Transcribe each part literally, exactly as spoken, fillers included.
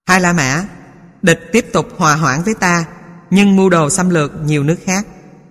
Hai La Mã, địch tiếp tục hòa hoãn với ta, nhưng mưu đồ xâm lược nhiều nước khác.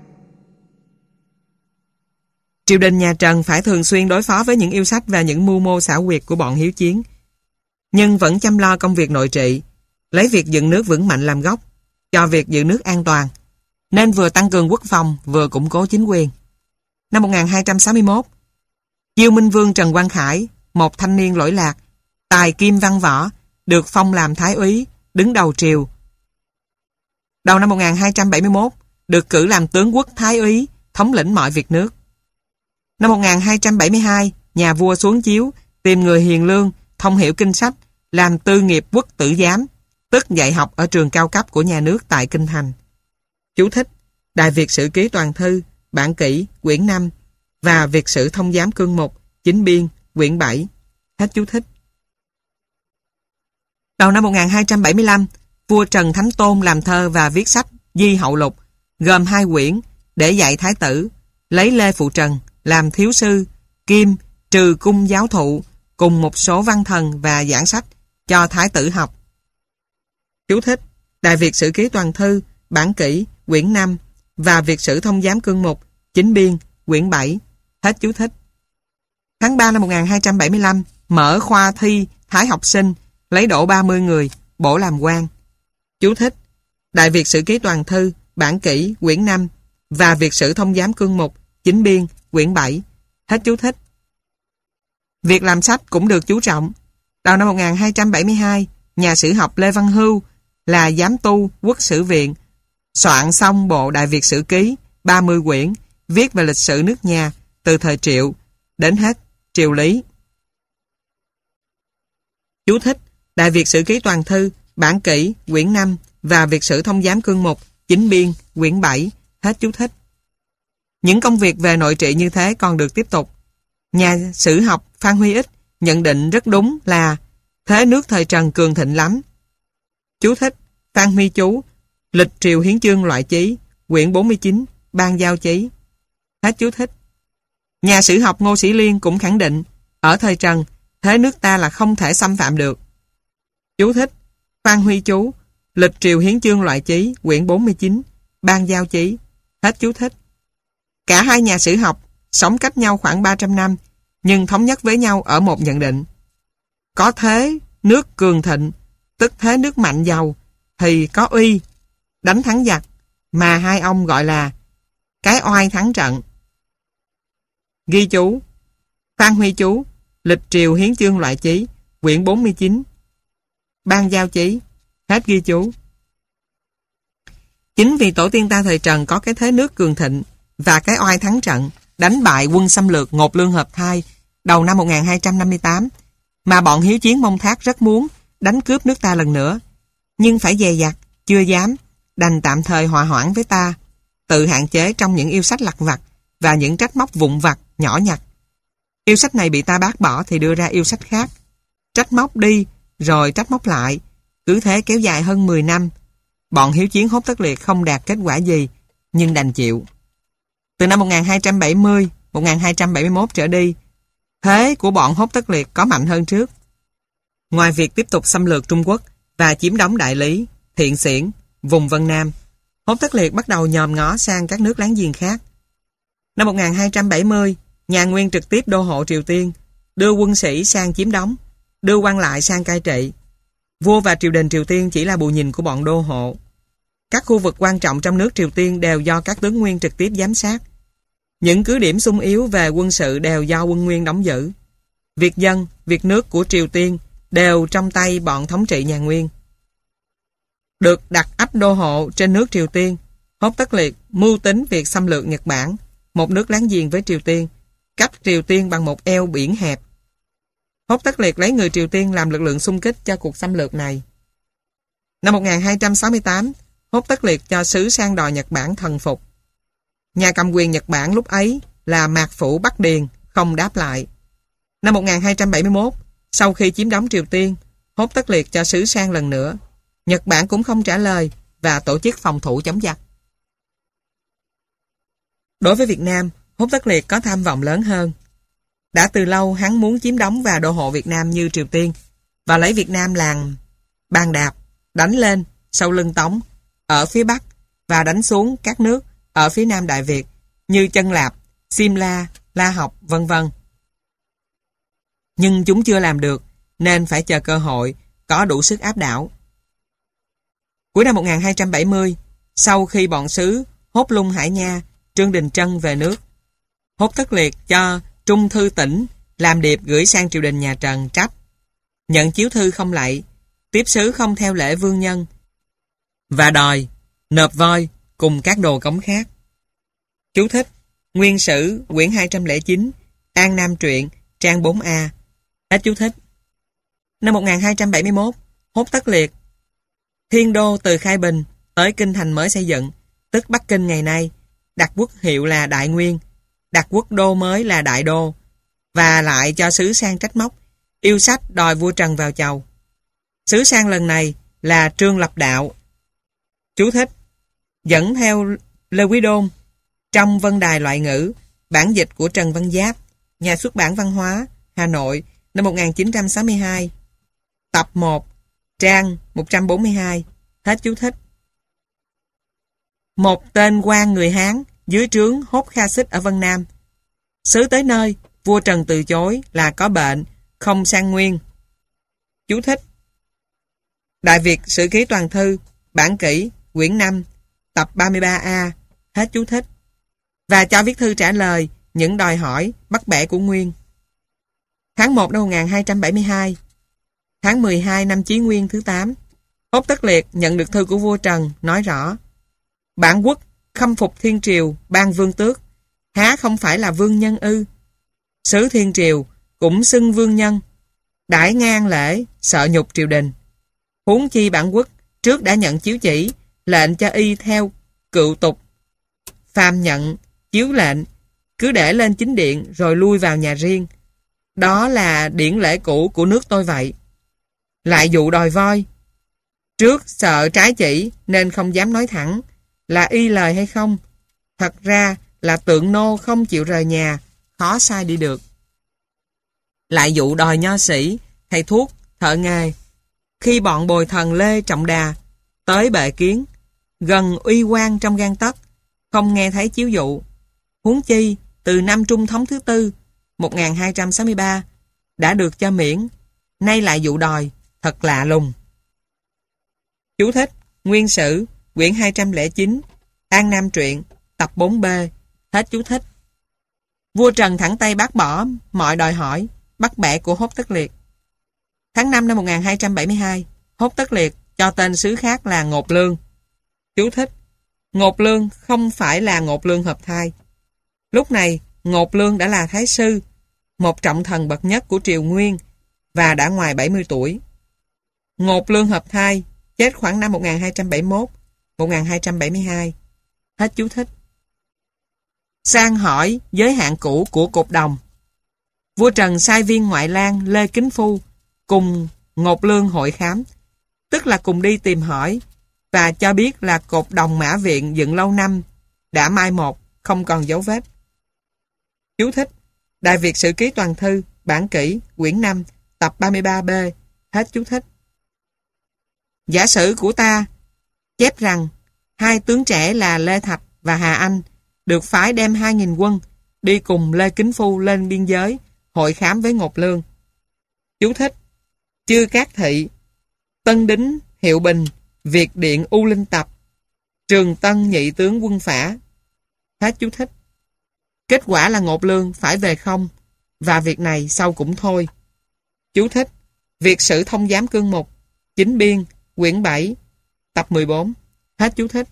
Triều đình nhà Trần phải thường xuyên đối phó với những yêu sách và những mưu mô xảo quyệt của bọn hiếu chiến, nhưng vẫn chăm lo công việc nội trị, lấy việc dựng nước vững mạnh làm gốc cho việc giữ nước an toàn, nên vừa tăng cường quốc phòng vừa củng cố chính quyền. Năm một nghìn hai trăm sáu mươi mốt, Chiêu Minh Vương Trần Quang Khải, một thanh niên lỗi lạc, tài kim văn võ, được phong làm thái úy, đứng đầu triều. Đầu năm một nghìn hai trăm bảy mươi mốt, được cử làm tướng quốc thái úy, thống lĩnh mọi việc nước. Năm một nghìn hai trăm bảy mươi hai, nhà vua xuống chiếu, tìm người hiền lương, thông hiểu kinh sách, làm tư nghiệp quốc tử giám, tức dạy học ở trường cao cấp của nhà nước tại Kinh Thành. Chú thích: Đại Việt Sử Ký Toàn Thư, Bản Kỷ, quyển năm và Việt Sử Thông Giám Cương Mục, Chính Biên, quyển bảy. Hết chú thích. Đầu năm một nghìn hai trăm bảy mươi lăm, vua Trần Thánh Tôn làm thơ và viết sách Di Hậu Lục, gồm hai quyển, để dạy thái tử, lấy Lê Phụ Trần làm thiếu sư, kim trừ cung giáo thụ, cùng một số văn thần và giảng sách cho thái tử học. Chú thích: Đại Việt Sử Ký Toàn Thư, Bản Kỷ, quyển năm và Việt Sử Thông Giám Cương Mục, Chính Biên, quyển bảy. Hết chú thích. Tháng ba năm một nghìn hai trăm bảy mươi lăm, mở khoa thi thái học sinh, lấy đỗ ba mươi người, bổ làm quan. Chú thích: Đại Việt Sử Ký Toàn Thư, Bản Kỷ, quyển năm và Việt Sử Thông Giám Cương Mục, Chính Biên, quyển bảy. Hết chú thích. Việc làm sách cũng được chú trọng. Đầu năm một nghìn hai trăm bảy mươi hai, nhà sử học Lê Văn Hưu là giám tu Quốc Sử Viện, soạn xong bộ Đại Việt Sử Ký ba mươi quyển, viết về lịch sử nước nhà từ thời Triệu đến hết triều Lý. Chú thích: Đại Việt Sử Ký Toàn Thư, Bản Kỷ, quyển năm và Việt Sử Thông Giám Cương Mục, Chính Biên, quyển bảy. Hết chú thích. Những công việc về nội trị như thế còn được tiếp tục. Nhà sử học Phan Huy Ích nhận định rất đúng là thế nước thời Trần cường thịnh lắm. Chú thích: Phan Huy Chú, Lịch Triều Hiến Chương Loại Chí, quyển bốn mươi chín, Ban Giao Chí. Hết chú thích. Nhà sử học Ngô Sĩ Liên cũng khẳng định ở thời Trần, thế nước ta là không thể xâm phạm được. Chú thích: Phan Huy Chú, Lịch Triều Hiến Chương Loại Chí, quyển bốn mươi chín, Ban Giao Chí. Hết chú thích. Cả hai nhà sử học sống cách nhau khoảng ba trăm năm, nhưng thống nhất với nhau ở một nhận định. Có thế nước cường thịnh, tức thế nước mạnh giàu, thì có uy, đánh thắng giặc, mà hai ông gọi là cái oai thắng trận. Ghi chú: Phan Huy Chú, Lịch Triều Hiến Chương Loại Chí, quyển bốn mươi chín, Ban Giao Chí. Hết ghi chú. Chính vì tổ tiên ta thời Trần có cái thế nước cường thịnh và cái oai thắng trận, đánh bại quân xâm lược Ngột Lương Hợp Thai đầu năm một nghìn hai trăm năm mươi tám, mà bọn hiếu chiến Mông Thác rất muốn đánh cướp nước ta lần nữa, nhưng phải dè dặt, chưa dám, đành tạm thời hòa hoãn với ta, tự hạn chế trong những yêu sách lặt vặt và những trách móc vụn vặt nhỏ nhặt. Yêu sách này bị ta bác bỏ thì đưa ra yêu sách khác, trách móc đi rồi trách móc lại, cứ thế kéo dài hơn mười năm. Bọn hiếu chiến Hốt Tất Liệt không đạt kết quả gì, nhưng đành chịu. Từ năm một nghìn hai trăm bảy mươi, một nghìn hai trăm bảy mươi mốt trở đi, thế của bọn Hốt Tất Liệt có mạnh hơn trước. Ngoài việc tiếp tục xâm lược Trung Quốc và chiếm đóng Đại Lý, Thiện Xiển, vùng Vân Nam, Hốt Tất Liệt bắt đầu nhòm ngó sang các nước láng giềng khác. Năm một nghìn hai trăm bảy mươi, nhà Nguyên trực tiếp đô hộ Triều Tiên, đưa quân sĩ sang chiếm đóng, đưa quan lại sang cai trị. Vua và triều đình Triều Tiên chỉ là bù nhìn của bọn đô hộ. Các khu vực quan trọng trong nước Triều Tiên đều do các tướng Nguyên trực tiếp giám sát. Những cứ điểm xung yếu về quân sự đều do quân Nguyên đóng giữ. Việc dân, việc nước của Triều Tiên đều trong tay bọn thống trị nhà Nguyên. Được đặt ách đô hộ trên nước Triều Tiên, Hốt Tất Liệt mưu tính việc xâm lược Nhật Bản, một nước láng giềng với Triều Tiên, cách Triều Tiên bằng một eo biển hẹp. Hốt Tất Liệt lấy người Triều Tiên làm lực lượng xung kích cho cuộc xâm lược này. Năm một nghìn hai trăm sáu mươi tám, Hốt Tất Liệt cho sứ sang đòi Nhật Bản thần phục. Nhà cầm quyền Nhật Bản lúc ấy là Mạc Phủ Bắc Điền không đáp lại. Năm một nghìn hai trăm bảy mươi mốt, sau khi chiếm đóng Triều Tiên, Hốt Tất Liệt cho sứ sang lần nữa. Nhật Bản cũng không trả lời và tổ chức phòng thủ chống giặc. Đối với Việt Nam, Hốt Tất Liệt có tham vọng lớn hơn. Đã từ lâu hắn muốn chiếm đóng và đô hộ Việt Nam như Triều Tiên và lấy Việt Nam làm Bàn Đạp, đánh lên sau lưng Tống ở phía Bắc và đánh xuống các nước ở phía Nam Đại Việt như Chân Lạp, Simla, La Học, vân vân. Nhưng chúng chưa làm được nên phải chờ cơ hội có đủ sức áp đảo. Cuối năm một nghìn hai trăm bảy mươi, sau khi bọn sứ Hốt Lung Hải Nha, Trương Đình Trân về nước, Hốt Tất Liệt cho Trung Thư Tỉnh làm điệp gửi sang triều đình nhà Trần trách nhận chiếu thư không lạy, tiếp sứ không theo lễ vương nhân và đòi nộp voi cùng các đồ cống khác. Chú thích: Nguyên Sử quyển hai trăm lẻ chín, An Nam Truyện, trang bốn A. Hết chú thích. Năm một nghìn hai trăm bảy mươi mốt, Hốt Tất Liệt thiên đô từ Khai Bình tới kinh thành mới xây dựng, tức Bắc Kinh ngày nay, đặt quốc hiệu là Đại Nguyên, đặt quốc đô mới là Đại Đô, và lại cho sứ sang trách móc, yêu sách đòi vua Trần vào chầu. Sứ sang lần này là Trương Lập Đạo. Chú thích: dẫn theo Lê Quý Đôn trong Vân Đài Loại Ngữ, bản dịch của Trần Văn Giáp, nhà xuất bản Văn hóa, Hà Nội, năm một nghìn chín trăm sáu mươi hai, tập một, trang một trăm bốn mươi hai. Hết chú thích. Một tên quan người Hán dưới trướng Hốt Kha Xích ở Vân Nam. Sứ tới nơi, vua Trần từ chối là có bệnh, không sang nguyên. Chú thích: Đại Việt Sử Ký Toàn Thư, bản kỷ, quyển năm, tập ba mươi ba A. Hết chú thích. Và cho viết thư trả lời những đòi hỏi bắt bẻ của Nguyên. Tháng một năm một nghìn hai trăm bảy mươi hai, tháng mười hai năm Chí Nguyên thứ tám, Hốt Tất Liệt nhận được thư của vua Trần nói rõ: bản quốc khâm phục thiên triều ban vương tước, há không phải là vương nhân ư? Sứ thiên triều cũng xưng vương nhân, đãi ngang lễ sợ nhục triều đình. Huống chi bản quốc trước đã nhận chiếu chỉ, lệnh cho y theo cựu tục, phàm nhận chiếu lệnh cứ để lên chính điện rồi lui vào nhà riêng. Đó là điển lễ cũ của nước tôi vậy. Lại dụ đòi voi, trước sợ trái chỉ nên không dám nói thẳng là y lời hay không. Thật ra là tượng nô không chịu rời nhà, khó sai đi được. Lại dụ đòi nho sĩ, thầy thuốc, thợ nghề. Khi bọn bồi thần Lê Trọng Đà tới bệ kiến, gần uy quan trong gan tấc, không nghe thấy chiếu dụ. Huống chi từ năm Trung Thống thứ tư một nghìn hai trăm sáu mươi ba đã được cho miễn, nay lại dụ đòi, thật lạ lùng. Chú thích: Nguyên Sử quyển hai trăm lẻ chín, An Nam Truyện, tập bốn B. Hết chú thích. Vua Trần thẳng tay bác bỏ mọi đòi hỏi bắt bẻ của Hốt Tất Liệt. Tháng năm năm một nghìn hai trăm bảy mươi hai, Hốt Tất Liệt cho tên sứ khác là Ngột Lương. Chú thích: Ngột Lương không phải là Ngột Lương hợp thai. Lúc này Ngột Lương đã là thái sư, một trọng thần bậc nhất của triều Nguyên, và đã ngoài bảy mươi tuổi. Ngột Lương hợp thai chết khoảng năm một nghìn hai trăm bảy mươi mốt, một nghìn hai trăm bảy mươi hai. Hết chú thích. Sang hỏi giới hạn cũ của cột đồng. Vua Trần sai viên ngoại lang Lê Kính Phu cùng Ngột Lương hội khám, tức là cùng đi tìm hỏi, và cho biết là cột đồng Mã Viện dựng lâu năm đã mai một, không còn dấu vết. Chú thích: Đại Việt Sử Ký Toàn Thư, bản kỷ, quyển năm, tập ba mươi ba B. Hết chú thích. Giả sử của ta chép rằng hai tướng trẻ là Lê Thạch và Hà Anh được phái đem hai nghìn quân đi cùng Lê Kính Phu lên biên giới hội khám với Ngột Lương. Chú thích: Chư Cát Thị, Tân Đính Hiệu Bình, Việt Điện U Linh Tập, Trường Tân Nhị Tướng Quân Phả. Hết chú thích. Kết quả là Ngột Lương phải về không, và việc này sau cũng thôi. Chú thích: Việt Sử Thông Giám Cương Mục, Chính Biên, quyển bảy, tập mười bốn. Hết chú thích.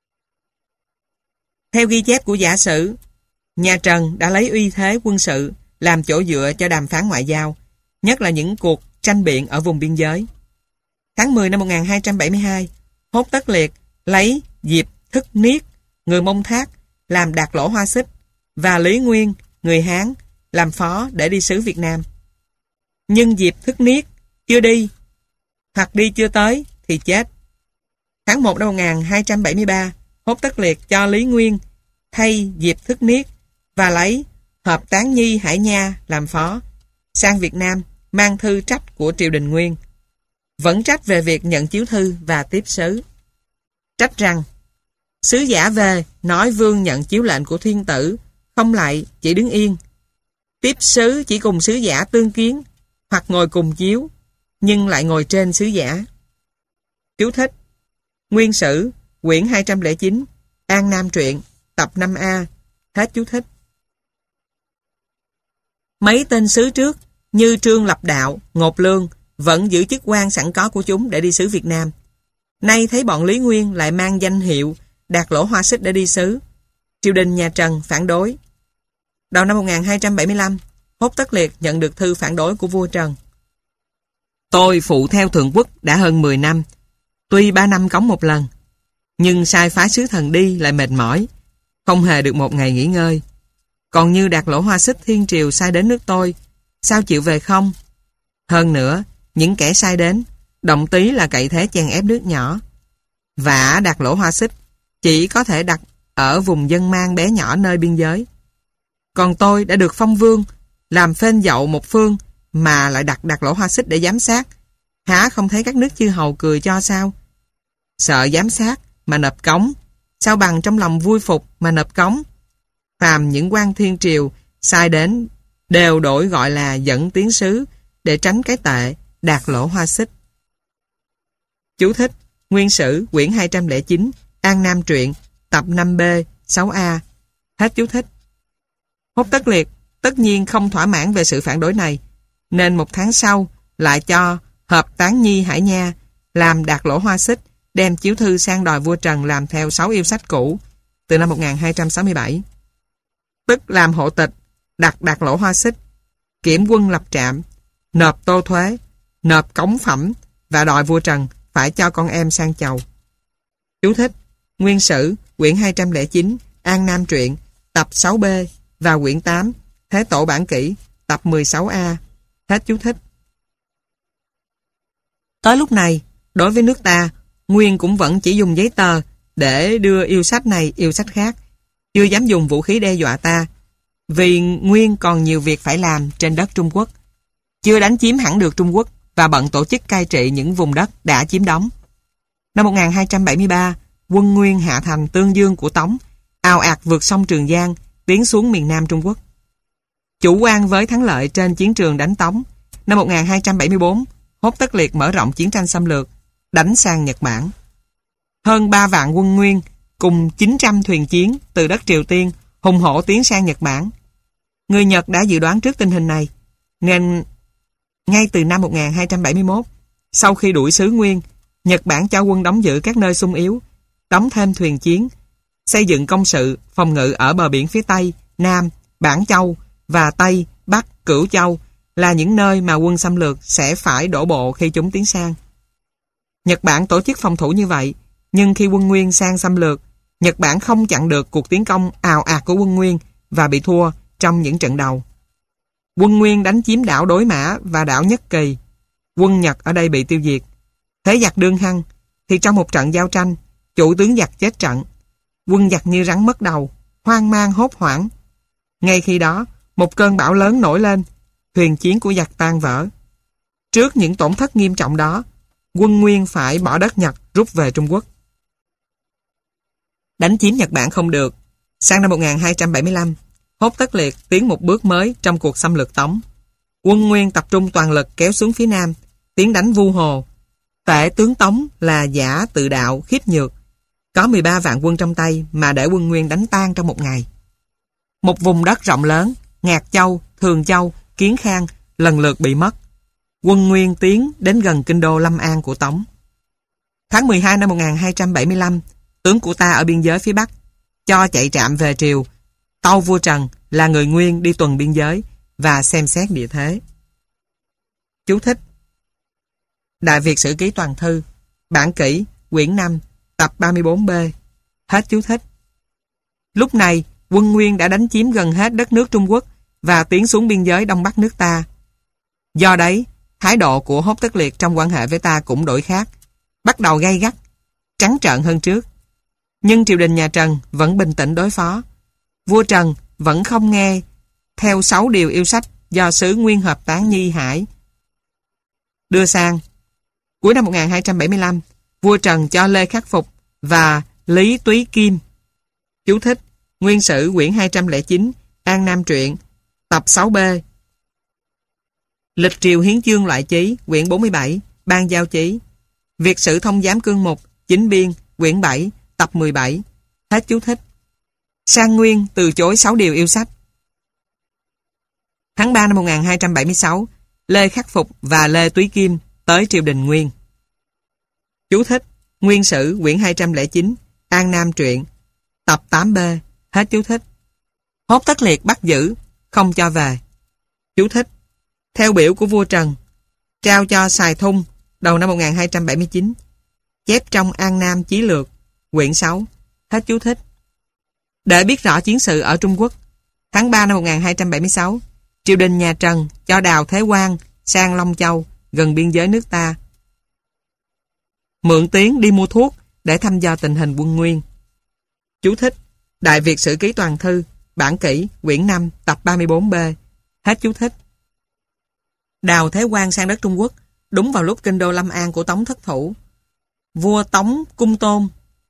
Theo ghi chép của giả sử, nhà Trần đã lấy uy thế quân sự làm chỗ dựa cho đàm phán ngoại giao, nhất là những cuộc tranh biện ở vùng biên giới. Tháng mười năm một nghìn hai trăm bảy mươi hai, Hốt Tất Liệt lấy Diệp Thức Niết, người Mông Thác, làm Đạt Lỗ Hoa Xích, và Lý Nguyên, người Hán, làm phó để đi sứ Việt Nam. Nhưng Diệp Thức Niết chưa đi, hoặc đi chưa tới thì chết. Tháng một năm một nghìn hai trăm bảy mươi ba, Hốt Tất Liệt cho Lý Nguyên thay Diệp Thức Niết và lấy Hợp Tán Nhi Hải Nha làm phó, sang Việt Nam mang thư trách của triều đình Nguyên. vẫn trách về việc nhận chiếu thư và tiếp sứ. Trách rằng, sứ giả về nói vương nhận chiếu lệnh của thiên tử, không lại chỉ đứng yên. Tiếp sứ chỉ cùng sứ giả tương kiến, hoặc ngồi cùng chiếu, nhưng lại ngồi trên sứ giả. Chú thích: Nguyên Sử, quyển hai trăm lẻ chín, An Nam truyện, tập năm A. Hết chú thích. Mấy tên sứ trước, như Trương Lập Đạo, Ngột Lương, vẫn giữ chức quan sẵn có của chúng để đi sứ Việt Nam. Nay thấy bọn Lý Nguyên lại mang danh hiệu Đạt Lỗ Hoa Xích để đi sứ. Triều đình nhà Trần phản đối. Đầu năm một nghìn hai trăm bảy mươi lăm, Hốt Tất Liệt nhận được thư phản đối của vua Trần. Tôi phụ theo Thượng Quốc đã hơn mười năm, tuy ba năm cống một lần, nhưng sai phái sứ thần đi lại mệt mỏi, không hề được một ngày nghỉ ngơi. Còn như Đạt Lỗ Hoa Xích thiên triều sai đến nước tôi, sao chịu về không? Hơn nữa, những kẻ sai đến, động tí là cậy thế chèn ép nước nhỏ. Vả Đạt Lỗ Hoa Xích chỉ có thể đặt ở vùng dân mang bé nhỏ nơi biên giới. Còn tôi đã được phong vương, làm phên dậu một phương, mà lại đặt Đạt Lỗ Hoa Xích để giám sát. Há không thấy các nước chư hầu cười cho sao? Sợ giám sát mà nộp cống, sao bằng trong lòng vui phục mà nộp cống? Phàm những quan thiên triều sai đến đều đổi gọi là dẫn tiến sứ để tránh cái tệ Đạt Lỗ Hoa Xích. Chú thích: Nguyên Sử, quyển hai trăm lẻ chín, An Nam truyện, tập năm B, sáu A. Hết chú thích. Hốt Tất Liệt tất nhiên không thỏa mãn về sự phản đối này, nên một tháng sau lại cho Hợp Tán Nhi Hải Nha làm Đạt Lỗ Hoa Xích, đem chiếu thư sang đòi vua Trần làm theo sáu yêu sách cũ từ năm một nghìn hai trăm sáu mươi bảy. Tức làm hộ tịch, đặt Đạt Lỗ Hoa Xích, kiểm quân lập trạm, nộp tô thuế, nộp cống phẩm và đòi vua Trần phải cho con em sang chầu. Chú thích: Nguyên Sử, quyển hai trăm lẻ chín, An Nam truyện, tập sáu B và quyển tám, Thế Tổ Bản Kỷ, tập mười sáu A. Hết chú thích. Tới lúc này, đối với nước ta, Nguyên cũng vẫn chỉ dùng giấy tờ để đưa yêu sách này yêu sách khác, chưa dám dùng vũ khí đe dọa ta, vì Nguyên còn nhiều việc phải làm trên đất Trung Quốc, chưa đánh chiếm hẳn được Trung Quốc và bận tổ chức cai trị những vùng đất đã chiếm đóng. Năm một nghìn hai trăm bảy mươi ba, quân Nguyên hạ thành Tương Dương của Tống, ào ạt vượt sông Trường Giang, tiến xuống miền Nam Trung Quốc. Chủ quan với thắng lợi trên chiến trường đánh Tống, năm một nghìn hai trăm bảy mươi bốn, Hốt Tất Liệt mở rộng chiến tranh xâm lược, đánh sang Nhật Bản. Hơn ba vạn quân Nguyên cùng chín trăm thuyền chiến từ đất Triều Tiên hùng hổ tiến sang Nhật Bản. Người Nhật đã dự đoán trước tình hình này, nên ngay từ năm một nghìn hai trăm bảy mươi mốt, sau khi đuổi xứ Nguyên, Nhật Bản cho quân đóng giữ các nơi xung yếu, đóng thêm thuyền chiến, xây dựng công sự, phòng ngự ở bờ biển phía Tây, Nam, Bản Châu và Tây, Bắc, Cửu Châu là những nơi mà quân xâm lược sẽ phải đổ bộ khi chúng tiến sang. Nhật Bản tổ chức phòng thủ như vậy, nhưng khi quân Nguyên sang xâm lược, Nhật Bản không chặn được cuộc tiến công ào ạt của quân Nguyên và bị thua trong những trận đầu. Quân Nguyên đánh chiếm đảo Đối Mã và đảo Nhất Kỳ. Quân Nhật ở đây bị tiêu diệt. Thế giặc đương hăng, thì trong một trận giao tranh, chủ tướng giặc chết trận. Quân giặc như rắn mất đầu, hoang mang hốt hoảng. Ngay khi đó, một cơn bão lớn nổi lên, thuyền chiến của giặc tan vỡ. Trước những tổn thất nghiêm trọng đó, quân Nguyên phải bỏ đất Nhật rút về Trung Quốc. Đánh chiếm Nhật Bản không được. Sang năm một nghìn hai trăm bảy mươi lăm, Hốt Tất Liệt tiến một bước mới trong cuộc xâm lược Tống. Quân Nguyên tập trung toàn lực kéo xuống phía Nam, tiến đánh Vu Hồ. Tể tướng Tống là Giả Tự Đạo khiếp nhược, có mười ba vạn quân trong tay mà để quân Nguyên đánh tan trong một ngày. Một vùng đất rộng lớn, Ngạc Châu, Thường Châu, Kiến Khang lần lượt bị mất. Quân Nguyên tiến đến gần kinh đô Lâm An của Tống. Tháng mười hai năm một nghìn hai trăm bảy mươi lăm, tướng của ta ở biên giới phía Bắc cho chạy trạm về triều, tâu vua Trần là người Nguyên đi tuần biên giới và xem xét địa thế. Chú thích: Đại Việt Sử Ký Toàn Thư, Bản Kỷ, quyển năm, tập ba mươi bốn B. Hết chú thích. Lúc này, quân Nguyên đã đánh chiếm gần hết đất nước Trung Quốc và tiến xuống biên giới Đông Bắc nước ta. Do đấy, thái độ của Hốt Tất Liệt trong quan hệ với ta cũng đổi khác, bắt đầu gay gắt, trắng trợn hơn trước. Nhưng triều đình nhà Trần vẫn bình tĩnh đối phó. Vua Trần vẫn không nghe theo sáu điều yêu sách do sứ Nguyên Hợp Tán Nhi Hải đưa sang. Cuối năm một nghìn hai trăm bảy mươi lăm, vua Trần cho Lê Khắc Phục và Lý Túy Kim. Chú thích: Nguyên Sử quyển hai trăm lẻ chín, An Nam truyện, tập sáu B. Lịch triều hiến chương loại chí, quyển bốn mươi bảy, Ban Giao Chí. Việt Sử Thông Giám Cương Mục, Chính Biên, quyển bảy, tập mười bảy. Hết chú thích. Sang Nguyên từ chối sáu điều yêu sách. Tháng ba năm một nghìn hai trăm bảy mươi sáu, Lê Khắc Phục và Lê Túy Kim tới triều đình Nguyên. Chú thích: Nguyên Sử quyển hai trăm lẻ chín, An Nam truyện, tập tám B. Hết chú thích. Hốt Tất Liệt bắt giữ, không cho về. Chú thích: Theo biểu của vua Trần, trao cho Sài Thung đầu năm một nghìn hai trăm bảy mươi chín. Chép trong An Nam Chí Lược, quyển sáu. Hết chú thích. Để biết rõ chiến sự ở Trung Quốc, tháng ba năm một nghìn hai trăm bảy mươi sáu, triều đình nhà Trần cho Đào Thế Quang sang Long Châu, gần biên giới nước ta, mượn tiếng đi mua thuốc để thăm dò tình hình quân Nguyên. Chú thích: Đại Việt Sử Ký Toàn Thư, bản kỷ, quyển năm, tập ba mươi bốn B. Hết chú thích. Đào Thế Quang sang đất Trung Quốc đúng vào lúc kinh đô Lâm An của Tống thất thủ. Vua Tống Cung Tôn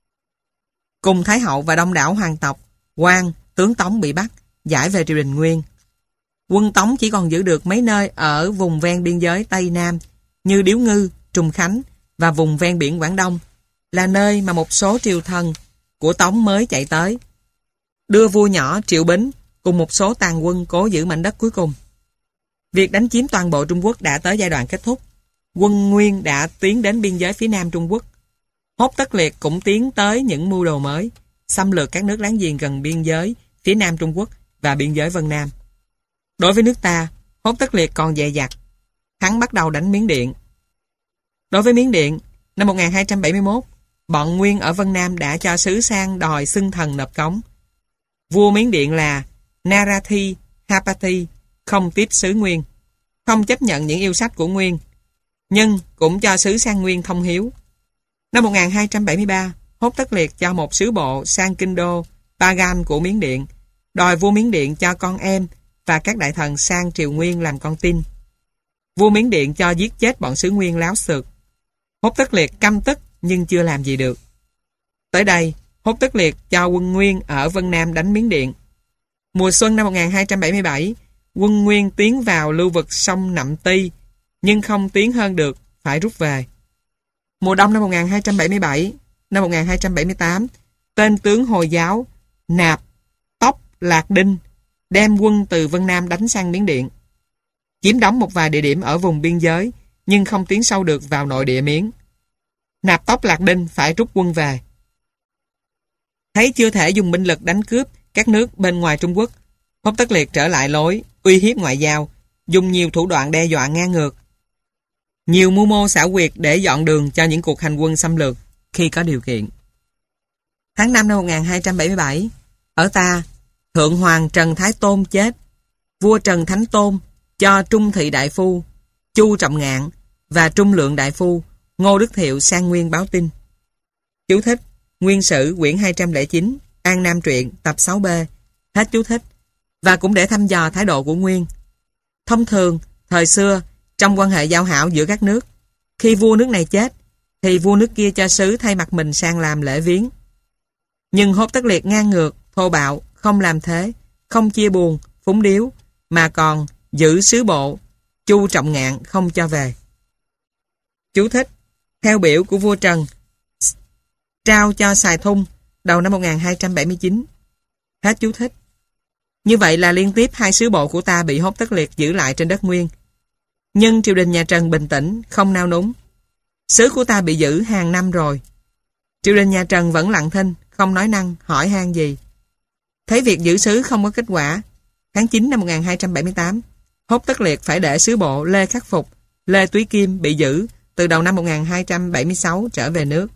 cùng Thái hậu và đông đảo hoàng tộc, quan, tướng Tống bị bắt, giải về triều đình Nguyên. Quân Tống chỉ còn giữ được mấy nơi ở vùng ven biên giới Tây Nam như Điếu Ngư, Trùng Khánh và vùng ven biển Quảng Đông, là nơi mà một số triều thần của Tống mới chạy tới, đưa vua nhỏ Triệu Bính cùng một số tàn quân cố giữ mảnh đất cuối cùng. Việc đánh chiếm toàn bộ Trung Quốc đã tới giai đoạn kết thúc. Quân Nguyên đã tiến đến biên giới phía nam Trung Quốc. Hốt Tất Liệt cũng tiến tới những mưu đồ mới, xâm lược các nước láng giềng gần biên giới phía nam Trung Quốc và biên giới Vân Nam. Đối với nước ta, Hốt Tất Liệt còn dè dặt. Hắn bắt đầu đánh Miến Điện. Đối với Miến Điện, năm một nghìn hai trăm bảy mươi mốt, bọn Nguyên ở Vân Nam đã cho sứ sang đòi xưng thần nộp cống. Vua Miến Điện là Narathi Hapati không tiếp sứ Nguyên, không chấp nhận những yêu sách của Nguyên, nhưng cũng cho sứ sang Nguyên thông hiếu. Năm một nghìn hai trăm bảy mươi ba, Hốt Tất Liệt cho một sứ bộ sang kinh đô Pagan của Miến Điện, đòi vua Miến Điện cho con em và các đại thần sang triều Nguyên làm con tin. Vua Miến Điện cho giết chết bọn sứ Nguyên láo xược. Hốt Tất Liệt căm tức nhưng chưa làm gì được. Tới đây, Hốt Tất Liệt cho quân Nguyên ở Vân Nam đánh Miến Điện. Mùa xuân năm một nghìn hai trăm bảy mươi bảy, quân Nguyên tiến vào lưu vực sông Nậm Ti, nhưng không tiến hơn được, phải rút về. Mùa đông năm một nghìn hai trăm bảy mươi bảy, năm một nghìn hai trăm bảy mươi tám, tên tướng Hồi giáo Nạp Tóc Lạc Đinh đem quân từ Vân Nam đánh sang Miến Điện, chiếm đóng một vài địa điểm ở vùng biên giới, nhưng không tiến sâu được vào nội địa Miến. Nạp Tóc Lạc Đinh phải rút quân về. Thấy chưa thể dùng binh lực đánh cướp các nước bên ngoài Trung Quốc, Hốt Tất Liệt trở lại lối uy hiếp ngoại giao, dùng nhiều thủ đoạn đe dọa ngang ngược, nhiều mưu mô xảo quyệt để dọn đường cho những cuộc hành quân xâm lược khi có điều kiện. Tháng năm năm một nghìn hai trăm bảy mươi bảy, ở ta, Thượng Hoàng Trần Thái Tôn chết. Vua Trần Thánh Tôn cho Trung Thị Đại Phu, Chu Trọng Ngạn và Trung Lượng Đại Phu, Ngô Đức Thiệu sang Nguyên báo tin. Chú thích: Nguyên Sử quyển hai trăm lẻ chín, An Nam truyện, tập sáu B. Hết chú thích. Và cũng để thăm dò thái độ của Nguyên. Thông thường, thời xưa, trong quan hệ giao hảo giữa các nước, khi vua nước này chết, thì vua nước kia cho sứ thay mặt mình sang làm lễ viếng. Nhưng Hốt Tất Liệt ngang ngược, thô bạo, không làm thế, không chia buồn, phúng điếu, mà còn giữ sứ bộ Chu Trọng Ngạn không cho về. Chú thích: Theo biểu của vua Trần, trao cho Sài Thung đầu năm một nghìn hai trăm bảy mươi chín. Hết chú thích. Như vậy là liên tiếp hai sứ bộ của ta bị Hốt Tất Liệt giữ lại trên đất Nguyên. Nhưng triều đình nhà Trần bình tĩnh, không nao núng. Sứ của ta bị giữ hàng năm rồi. Triều đình nhà Trần vẫn lặng thinh, không nói năng, hỏi han gì. Thấy việc giữ sứ không có kết quả, tháng chín năm một nghìn hai trăm bảy mươi tám, Hốt Tất Liệt phải để sứ bộ Lê Khắc Phục, Lê Túy Kim bị giữ từ đầu năm một nghìn hai trăm bảy mươi sáu trở về nước.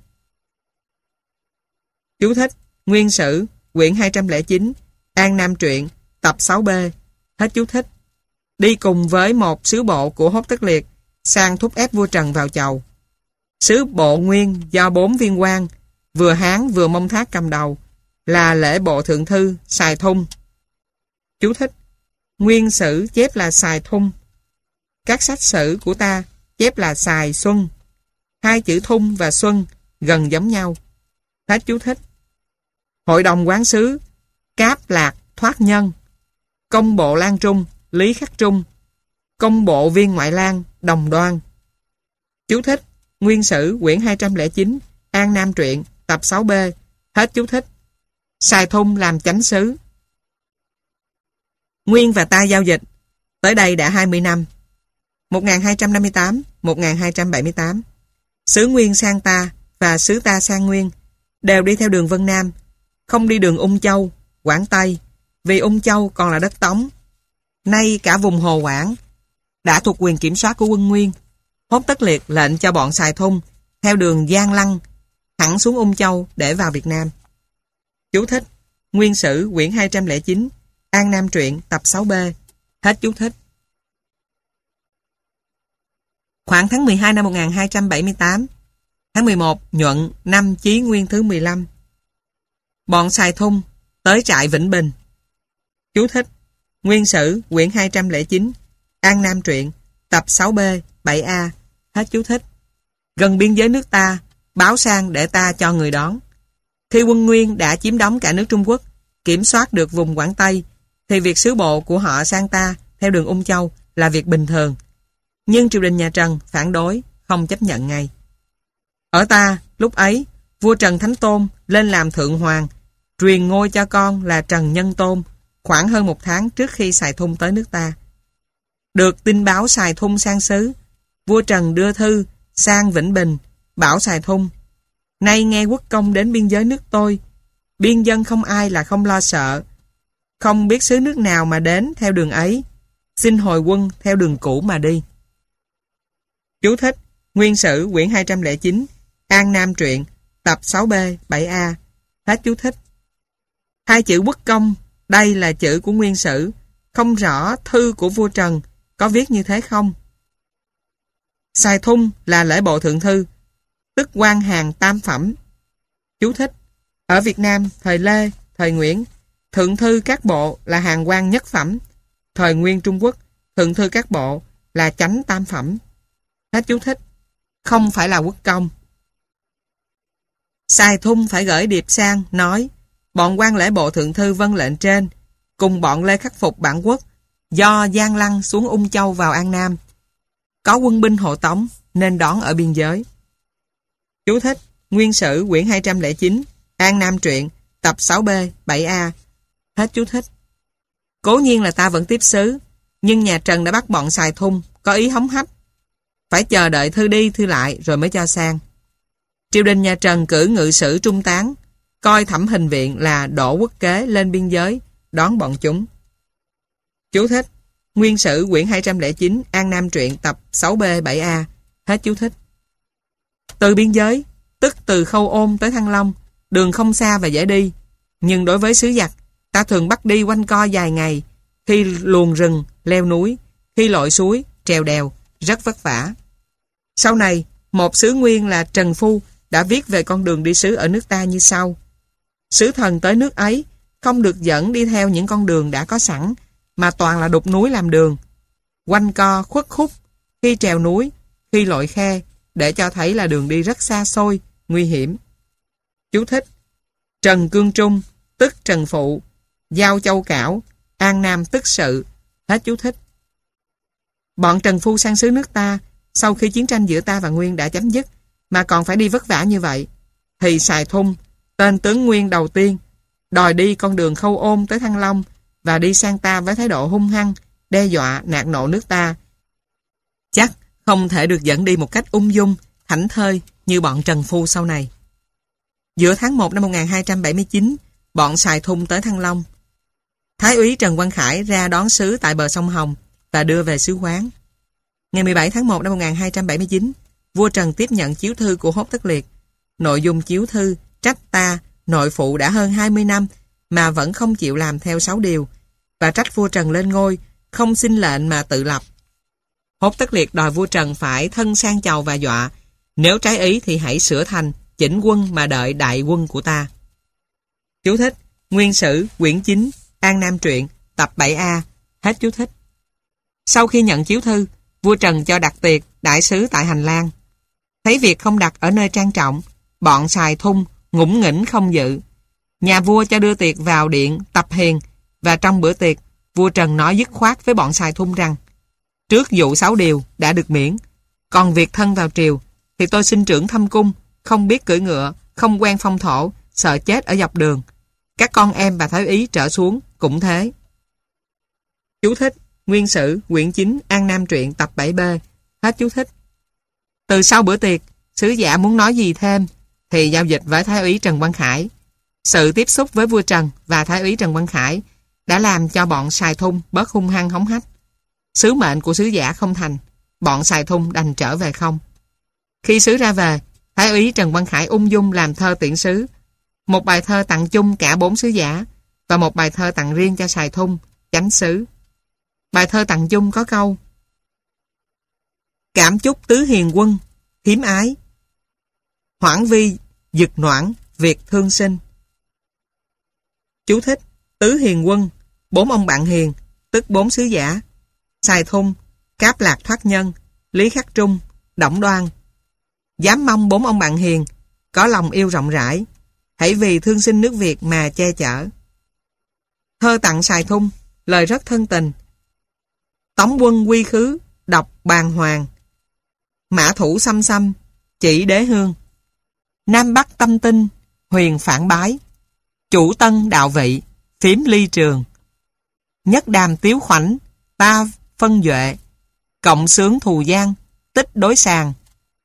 Chú thích: Nguyên Sử quyển hai trăm lẻ chín, An Nam truyện, tập sáu B. Hết chú thích. Đi cùng với một sứ bộ của Hốt Tất Liệt sang thúc ép vua Trần vào chầu. Sứ bộ Nguyên do bốn viên quan, vừa Hán vừa Mông Thác cầm đầu, là lễ bộ thượng thư Sài Thung. Chú thích: Nguyên Sử chép là Sài Thung, các sách sử của ta chép là Sài Xuân. Hai chữ thung và xuân gần giống nhau. Hết chú thích. Hội đồng quán sứ Cáp Lạc Thoát Nhân. Công bộ Lan Trung Lý Khắc Trung. Công bộ viên ngoại lang Đồng Đoan. Chú thích. Nguyên Sử quyển hai trăm lẻ chín, An Nam truyện tập sáu B. Hết chú thích. Sài Thung làm chánh sứ. Nguyên và ta giao dịch. Tới đây đã hai mươi năm. một nghìn hai trăm năm mươi tám đến một nghìn hai trăm bảy mươi tám. Sứ Nguyên sang ta và sứ ta sang Nguyên đều đi theo đường Vân Nam, không đi đường Ung Châu, Quảng Tây, vì Ung Châu còn là đất Tống. Nay cả vùng Hồ Quảng đã thuộc quyền kiểm soát của quân Nguyên. Hốt Tất Liệt lệnh cho bọn Sài Thung theo đường Giang Lăng thẳng xuống Ung Châu để vào Việt Nam. Chú thích. Nguyên Sử quyển hai trăm lẻ chín, An Nam truyện tập sáu B. Hết chú thích. Khoảng tháng mười hai năm một nghìn hai trăm bảy mươi tám, tháng mười một nhuận năm Chí Nguyên thứ mười lăm, bọn Sài Thung tới trại Vĩnh Bình. Chú thích. Nguyên Sử quyển hai trăm lẻ chín, An Nam truyện tập sáu B, bảy A. Hết chú thích. Gần biên giới nước ta, báo sang để ta cho người đón. Khi quân Nguyên đã chiếm đóng cả nước Trung Quốc, kiểm soát được vùng Quảng Tây, thì việc sứ bộ của họ sang ta theo đường Ung Châu là việc bình thường. Nhưng triều đình nhà Trần phản đối, không chấp nhận ngay. Ở ta, lúc ấy, vua Trần Thánh Tôn lên làm thượng hoàng, truyền ngôi cho con là Trần Nhân Tôn, khoảng hơn một tháng trước khi Sài Thung tới nước ta. Được tin báo Sài Thung sang sứ, vua Trần đưa thư sang Vĩnh Bình, bảo Sài Thung: nay nghe quốc công đến biên giới nước tôi, biên dân không ai là không lo sợ, không biết sứ nước nào mà đến theo đường ấy, xin hồi quân theo đường cũ mà đi. Chú thích. Nguyên Sử quyển hai trăm lẻ chín, An Nam truyện tập sáu B, bảy A. Hết chú thích. Hai chữ quốc công đây là chữ của Nguyên Sử, không rõ thư của vua Trần có viết như thế không. Sài Thung là lễ bộ thượng thư, tức quan hàng tam phẩm. Chú thích. Ở Việt Nam thời Lê, thời Nguyễn, thượng thư các bộ là hàng quan nhất phẩm. Thời Nguyên Trung Quốc, thượng thư các bộ là chánh tam phẩm. Hết chú thích. Không phải là quốc công. Sài Thung phải gửi điệp sang nói: bọn quan lễ bộ thượng thư vâng lệnh trên, cùng bọn Lê khắc phục bản quốc, do Giang Lăng xuống Ung Châu vào An Nam. Có quân binh hộ tống nên đón ở biên giới. Chú thích. Nguyên Sử quyển hai trăm lẻ chín, An Nam truyện tập sáu B, bảy A. Hết chú thích. Cố nhiên là ta vẫn tiếp sứ, nhưng nhà Trần đã bắt bọn Sài Thung có ý hống hách, phải chờ đợi thư đi thư lại rồi mới cho sang. Triều đình nhà Trần cử ngự sử Trung Tán, coi Thẩm Hình Viện là Đỗ Quốc Kế lên biên giới đón bọn chúng. Chú thích. Nguyên Sử quyển hai trăm lẻ chín, An Nam truyện tập sáu B, bảy A. Hết chú thích. Từ biên giới, tức từ Khâu Ôn tới Thăng Long, đường không xa và dễ đi, nhưng đối với sứ giặc, ta thường bắt đi quanh co dài ngày, khi luồn rừng, leo núi, khi lội suối, trèo đèo, rất vất vả. Sau này, một sứ Nguyên là Trần Phu đã viết về con đường đi sứ ở nước ta như sau: sứ thần tới nước ấy không được dẫn đi theo những con đường đã có sẵn, mà toàn là đục núi làm đường, quanh co khuất khúc, khi trèo núi, khi lội khe, để cho thấy là đường đi rất xa xôi, nguy hiểm. Chú thích. Trần Cương Trung, tức Trần Phụ, Giao Châu Cảo, An Nam tức sự. Hết chú thích. Bọn Trần Phu sang sứ nước ta, sau khi chiến tranh giữa ta và Nguyên đã chấm dứt, mà còn phải đi vất vả như vậy, thì Sài Thung, tên tướng Nguyên đầu tiên, đòi đi con đường Khâu Ôn tới Thăng Long và đi sang ta với thái độ hung hăng, đe dọa, nạt nộ nước ta. Chắc không thể được dẫn đi một cách ung dung, thảnh thơi như bọn Trần Phu sau này. Giữa tháng một năm một nghìn hai trăm bảy mươi chín, bọn Sài Thung tới Thăng Long. Thái úy Trần Quang Khải ra đón sứ tại bờ sông Hồng và đưa về sứ quán. Ngày mười bảy tháng một năm một nghìn hai trăm bảy mươi chín, vua Trần tiếp nhận chiếu thư của Hốt Tất Liệt. Nội dung chiếu thư trách ta nội phụ đã hơn hai mươi năm mà vẫn không chịu làm theo sáu điều, và trách vua Trần lên ngôi không xin lệnh mà tự lập. Hốt Tất Liệt đòi vua Trần phải thân sang chầu và dọa: nếu trái ý thì hãy sửa thành, chỉnh quân mà đợi đại quân của ta. Chú thích. Nguyên Sử quyển chín, An Nam truyện tập bảy A. Hết chú thích. Sau khi nhận chiếu thư, vua Trần cho đặt tiệc đại sứ tại hành lang. Thấy việc không đặt ở nơi trang trọng, bọn xài thung ngủng nghĩnh không dự. Nhà vua cho đưa tiệc vào điện tập hiền, và trong bữa tiệc, vua Trần nói dứt khoát với bọn xài thung rằng: trước vụ sáu điều đã được miễn, còn việc thân vào triều thì tôi sinh trưởng thâm cung, không biết cưỡi ngựa, không quen phong thổ, sợ chết ở dọc đường. Các con em và thái úy trở xuống cũng thế. Chú thích: Nguyên Sử, quyển chín, An Nam truyện, tập bảy B. Hết chú thích. Từ sau bữa tiệc, sứ giả muốn nói gì thêm thì giao dịch với thái úy Trần Quang Khải. Sự tiếp xúc với vua Trần và thái úy Trần Quang Khải đã làm cho bọn xài thung bớt hung hăng hống hách. Sứ mệnh của sứ giả không thành, bọn xài thung đành trở về không. Khi sứ ra về, thái úy Trần Quang Khải ung dung làm thơ tiễn sứ, một bài thơ tặng chung cả bốn sứ giả và một bài thơ tặng riêng cho xài thung, chánh sứ. Bài thơ tặng chung có câu: cảm chúc tứ hiền quân, hiếm ái, hoãn vi, dực noãn, việc thương sinh. Chú thích: tứ hiền quân, bốn ông bạn hiền, tức bốn sứ giả: xài thung, Cáp Lạc Thoát Nhân, Lý Khắc Trung, Đổng Đoan. Dám mong bốn ông bạn hiền có lòng yêu rộng rãi, hãy vì thương sinh nước Việt mà che chở. Thơ tặng xài thung, lời rất thân tình. Tống quân quy khứ, đọc bàng hoàng, mã thủ xăm xăm, chỉ đế hương. Nam Bắc tâm tinh, huyền phản bái, chủ tân đạo vị, phím ly trường. Nhất đàm tiếu khoảnh, ta phân duệ, cộng sướng thù gian, tích đối sàng.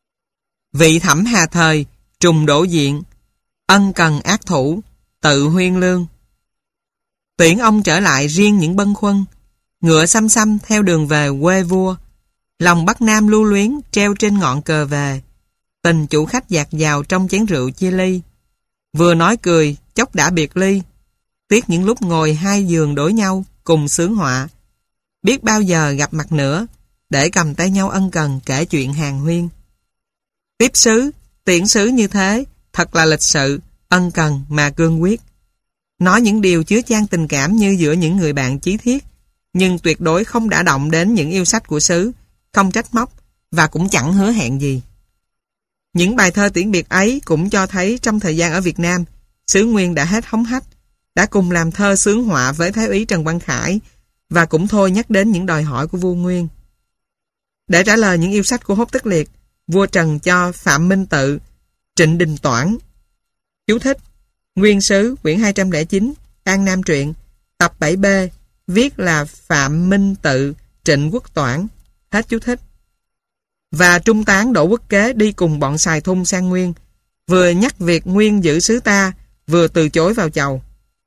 Vị thẩm hà thời, trùng đổ diện, ân cần ác thủ, tự huyên lương. Tuyển ông trở lại riêng những bâng khuâng, ngựa xăm xăm theo đường về quê vua. Lòng Bắc Nam lưu luyến treo trên ngọn cờ về, tình chủ khách dạt dào trong chén rượu chia ly. Vừa nói cười, chốc đã biệt ly, tiếc những lúc ngồi hai giường đối nhau cùng sướng họa. Biết bao giờ gặp mặt nữa, để cầm tay nhau ân cần kể chuyện hàng huyên. Tiếp sứ, tiễn sứ như thế, thật là lịch sự, ân cần mà cương quyết. Nói những điều chứa chan tình cảm như giữa những người bạn chí thiết, nhưng tuyệt đối không đả động đến những yêu sách của sứ, không trách móc và cũng chẳng hứa hẹn gì. Những bài thơ tiễn biệt ấy cũng cho thấy trong thời gian ở Việt Nam, sứ Nguyên đã hết hống hách, đã cùng làm thơ sướng họa với thái úy Trần Quang Khải và cũng thôi nhắc đến những đòi hỏi của vua Nguyên. Để trả lời những yêu sách của Hốt Tất Liệt, vua Trần cho Phạm Minh Tự, Trịnh Đình Toản. Chú thích: Nguyên Sứ, quyển hai trăm lẻ chín, An Nam truyện, tập bảy B, viết là Phạm Minh Tự, Trịnh Quốc Toản. Hết chú thích. Và trung tán Đỗ Quốc Kế đi cùng bọn xài thung sang Nguyên, vừa nhắc việc Nguyên giữ sứ ta, vừa từ chối vào chầu.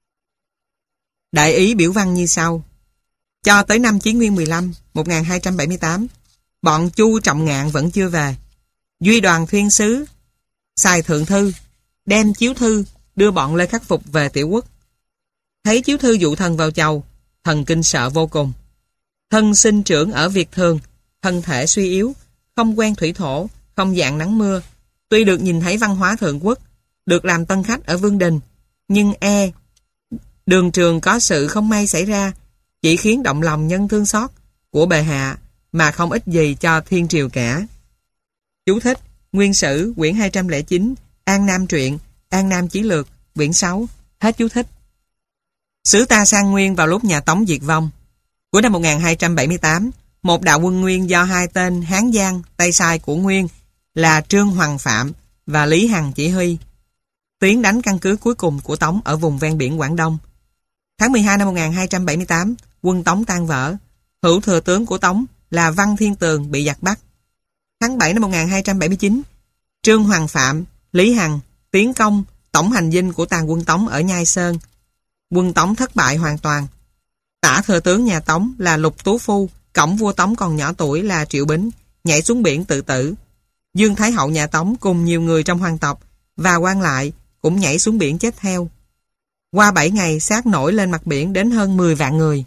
Đại ý biểu văn như sau. Cho tới năm Chí Nguyên mười lăm, một nghìn hai trăm bảy mươi tám, bọn Chu Trọng Ngạn vẫn chưa về. Duy Đoàn Thiên Sứ xài thượng thư, đem chiếu thư đưa bọn Lê Khắc Phục về Tiểu Quốc. Thấy chiếu thư dụ thần vào chầu, thần kinh sợ vô cùng. Thân sinh trưởng ở Việt Thường, thân thể suy yếu, không quen thủy thổ, không dạng nắng mưa. Tuy được nhìn thấy văn hóa thượng quốc, được làm tân khách ở Vương Đình, nhưng e đường trường có sự không may xảy ra, chỉ khiến động lòng nhân thương xót của bệ hạ mà không ích gì cho thiên triều cả. Chú thích: Nguyên Sử, quyển hai trăm lẻ chín, An Nam truyện, An Nam Chí Lược, quyển sáu. Hết chú thích. Sứ ta sang Nguyên vào lúc nhà Tống diệt vong. Cuối năm một nghìn hai trăm bảy mươi tám, một đạo quân Nguyên do hai tên Hán Giang, tay sai của Nguyên là Trương Hoàng Phạm và Lý Hằng chỉ huy, tiến đánh căn cứ cuối cùng của Tống ở vùng ven biển Quảng Đông. Tháng mười hai năm một nghìn hai trăm bảy mươi tám, quân Tống tan vỡ. Hữu thừa tướng của Tống là Văn Thiên Tường bị giặc bắt. Tháng bảy năm một nghìn hai trăm bảy mươi chín, Trương Hoàng Phạm, Lý Hằng tiến công tổng hành dinh của tàn quân Tống ở Nhai Sơn. Quân Tống thất bại hoàn toàn. Tả thừa tướng nhà Tống là Lục Tú Phu, cổng vua Tống còn nhỏ tuổi là Triệu Bính, nhảy xuống biển tự tử. Dương Thái Hậu nhà Tống cùng nhiều người trong hoàng tộc và quan lại cũng nhảy xuống biển chết theo. Qua bảy ngày, xác nổi lên mặt biển đến hơn mười vạn người.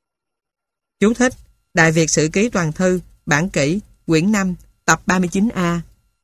Chú thích: Đại Việt Sử Ký Toàn Thư, bản kỷ, quyển năm, tập ba mươi chín A.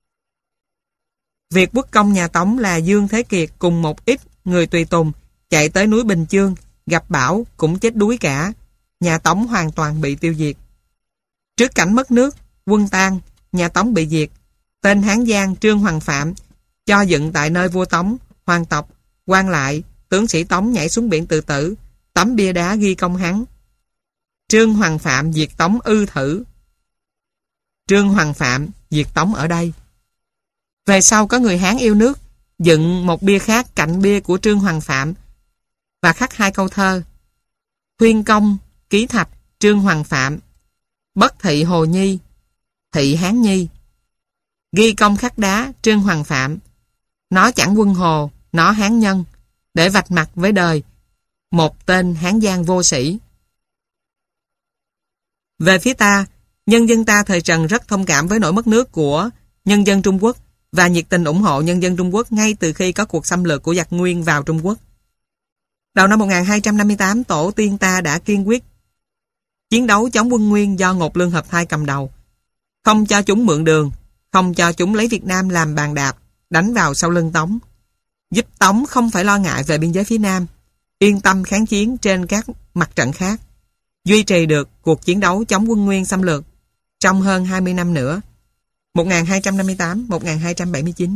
Việc quốc công nhà Tống là Dương Thế Kiệt cùng một ít người tùy tùng chạy tới núi Bình Chương, gặp bão cũng chết đuối cả. Nhà Tống hoàn toàn bị tiêu diệt. Trước cảnh mất nước, quân tan, nhà Tống bị diệt, tên Hán Giang Trương Hoằng Phạm cho dựng tại nơi vua Tống, hoàng tộc, quan lại, tướng sĩ Tống nhảy xuống biển tự tử, tấm bia đá ghi công hắn. Trương Hoằng Phạm diệt Tống ư thử. Trương Hoằng Phạm diệt Tống ở đây. Về sau có người Hán yêu nước dựng một bia khác cạnh bia của Trương Hoằng Phạm và khắc hai câu thơ: Khuyên công ký thạch Trương Hoằng Phạm, bất thị Hồ Nhi, thị Hán Nhi. Ghi công khắc đá Trương Hoằng Phạm, nó chẳng quân hồ, nó Hán nhân, để vạch mặt với đời một tên Hán Giang vô sĩ. Về phía ta, nhân dân ta thời Trần rất thông cảm với nỗi mất nước của nhân dân Trung Quốc và nhiệt tình ủng hộ nhân dân Trung Quốc ngay từ khi có cuộc xâm lược của giặc Nguyên vào Trung Quốc. Đầu năm một nghìn hai trăm năm mươi tám, tổ tiên ta đã kiên quyết chiến đấu chống quân Nguyên do Ngột Lương Hợp Thai cầm đầu, không cho chúng mượn đường, không cho chúng lấy Việt Nam làm bàn đạp, đánh vào sau lưng Tống, giúp Tống không phải lo ngại về biên giới phía Nam, yên tâm kháng chiến trên các mặt trận khác, duy trì được cuộc chiến đấu chống quân Nguyên xâm lược trong hơn hai mươi năm nữa, một nghìn hai trăm năm mươi tám đến một nghìn hai trăm bảy mươi chín.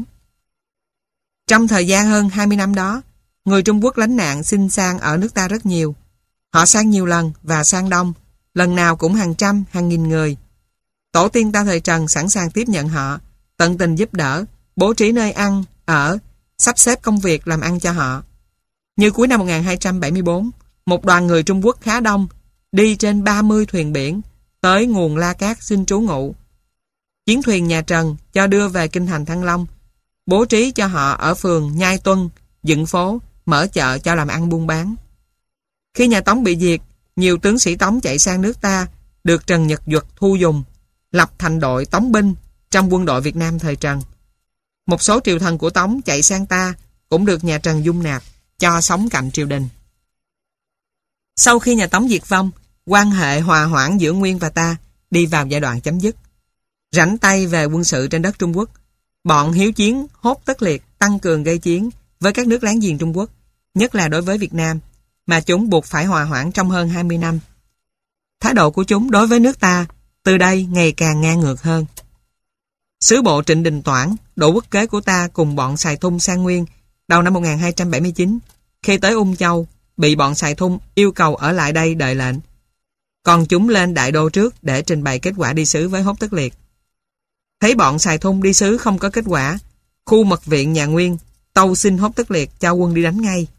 Trong thời gian hơn hai mươi năm đó, người Trung Quốc lánh nạn xin sang ở nước ta rất nhiều. Họ sang nhiều lần và sang đông, lần nào cũng hàng trăm, hàng nghìn người. Tổ tiên ta thời Trần sẵn sàng tiếp nhận họ, tận tình giúp đỡ, bố trí nơi ăn, ở, sắp xếp công việc làm ăn cho họ. Như cuối năm một nghìn hai trăm bảy mươi tư, một đoàn người Trung Quốc khá đông, đi trên ba mươi thuyền biển, tới nguồn La Cát xin trú ngụ. Chiến thuyền nhà Trần cho đưa về kinh thành Thăng Long, bố trí cho họ ở phường Nhai Tuân, dựng phố, mở chợ cho làm ăn buôn bán. Khi nhà Tống bị diệt, nhiều tướng sĩ Tống chạy sang nước ta, được Trần Nhật Duật thu dùng, lập thành đội Tống binh trong quân đội Việt Nam thời Trần. Một số triều thần của Tống chạy sang ta cũng được nhà Trần dung nạp, cho sống cạnh triều đình. Sau khi nhà Tống diệt vong, quan hệ hòa hoãn giữa Nguyên và ta đi vào giai đoạn chấm dứt. Rảnh tay về quân sự trên đất Trung Quốc, bọn hiếu chiến Hốt Tất Liệt tăng cường gây chiến với các nước láng giềng Trung Quốc, nhất là đối với Việt Nam, mà chúng buộc phải hòa hoãn trong hơn hai mươi năm. Thái độ của chúng đối với nước ta từ đây ngày càng ngang ngược hơn. Sứ bộ Trịnh Đình Toản, độ quốc kế của ta cùng bọn Sài Thung sang Nguyên đầu năm một nghìn hai trăm bảy mươi chín, khi tới Ung Châu, bị bọn Sài Thung yêu cầu ở lại đây đợi lệnh. Còn chúng lên Đại Đô trước để trình bày kết quả đi sứ với Hốt Tất Liệt. Thấy bọn Sài Thung đi sứ không có kết quả, khu mật viện nhà Nguyên tâu xin Hốt Tất Liệt cho quân đi đánh ngay.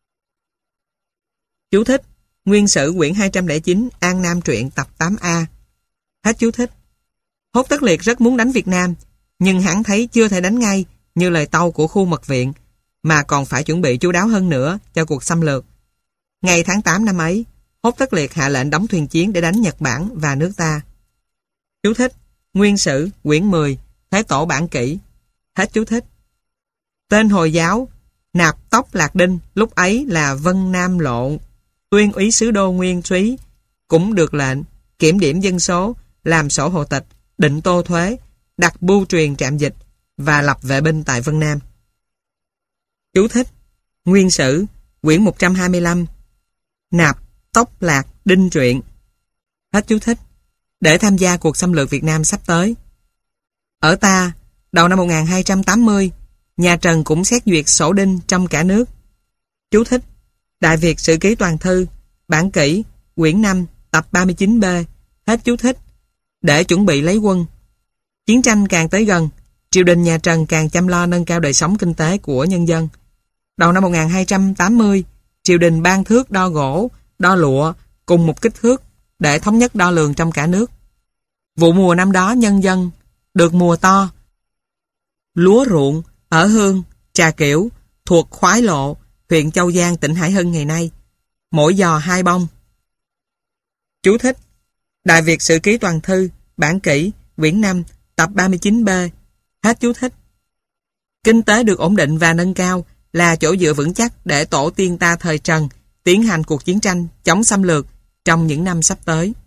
Chú thích: Nguyên Sử quyển hai trăm lẻ chín, An Nam truyện tập tám A. Hết chú thích. Hốt Tất Liệt rất muốn đánh Việt Nam, nhưng hắn thấy chưa thể đánh ngay như lời tâu của khu mật viện, mà còn phải chuẩn bị chú đáo hơn nữa cho cuộc xâm lược. Ngày tháng tám năm ấy, Hốt Tất Liệt hạ lệnh đóng thuyền chiến để đánh Nhật Bản và nước ta. Chú thích: Nguyên Sử quyển mười, Thế Tổ bản kỷ. Hết chú thích. Tên Hồi giáo Nạp Tốc Lạc Đinh lúc ấy là Vân Nam Lộ, tuyên úy sứ đô Nguyên Súy, cũng được lệnh kiểm điểm dân số, làm sổ hộ tịch, định tô thuế, đặt bưu truyền trạm dịch và lập vệ binh tại Vân Nam. Chú thích: Nguyên Sử quyển một trăm hai mươi lăm, Nạp Tốc Lạc Đinh truyện. Hết chú thích. Để tham gia cuộc xâm lược Việt Nam sắp tới. Ở ta, đầu năm một nghìn hai trăm tám mươi, nhà Trần cũng xét duyệt sổ đinh trong cả nước. Chú thích: Đại Việt Sử Ký Toàn Thư, bản kỷ, quyển năm, tập ba mươi chín B. Hết chú thích. Để chuẩn bị lấy quân. Chiến tranh càng tới gần, triều đình nhà Trần càng chăm lo nâng cao đời sống kinh tế của nhân dân. Đầu năm một nghìn hai trăm tám mươi, triều đình ban thước đo gỗ, đo lụa cùng một kích thước để thống nhất đo lường trong cả nước. Vụ mùa năm đó nhân dân được mùa to. Lúa ruộng ở Hương, Trà Kiểu thuộc Khoái Lộ, huyện Châu Giang, tỉnh Hải Hưng ngày nay, mỗi giò hai bông. Chú thích: Đại Việt Sử Ký Toàn Thư, bản kỷ, quyển năm, tập ba mươi chín B. Hết chú thích. Kinh tế được ổn định và nâng cao là chỗ dựa vững chắc để tổ tiên ta thời Trần tiến hành cuộc chiến tranh chống xâm lược trong những năm sắp tới.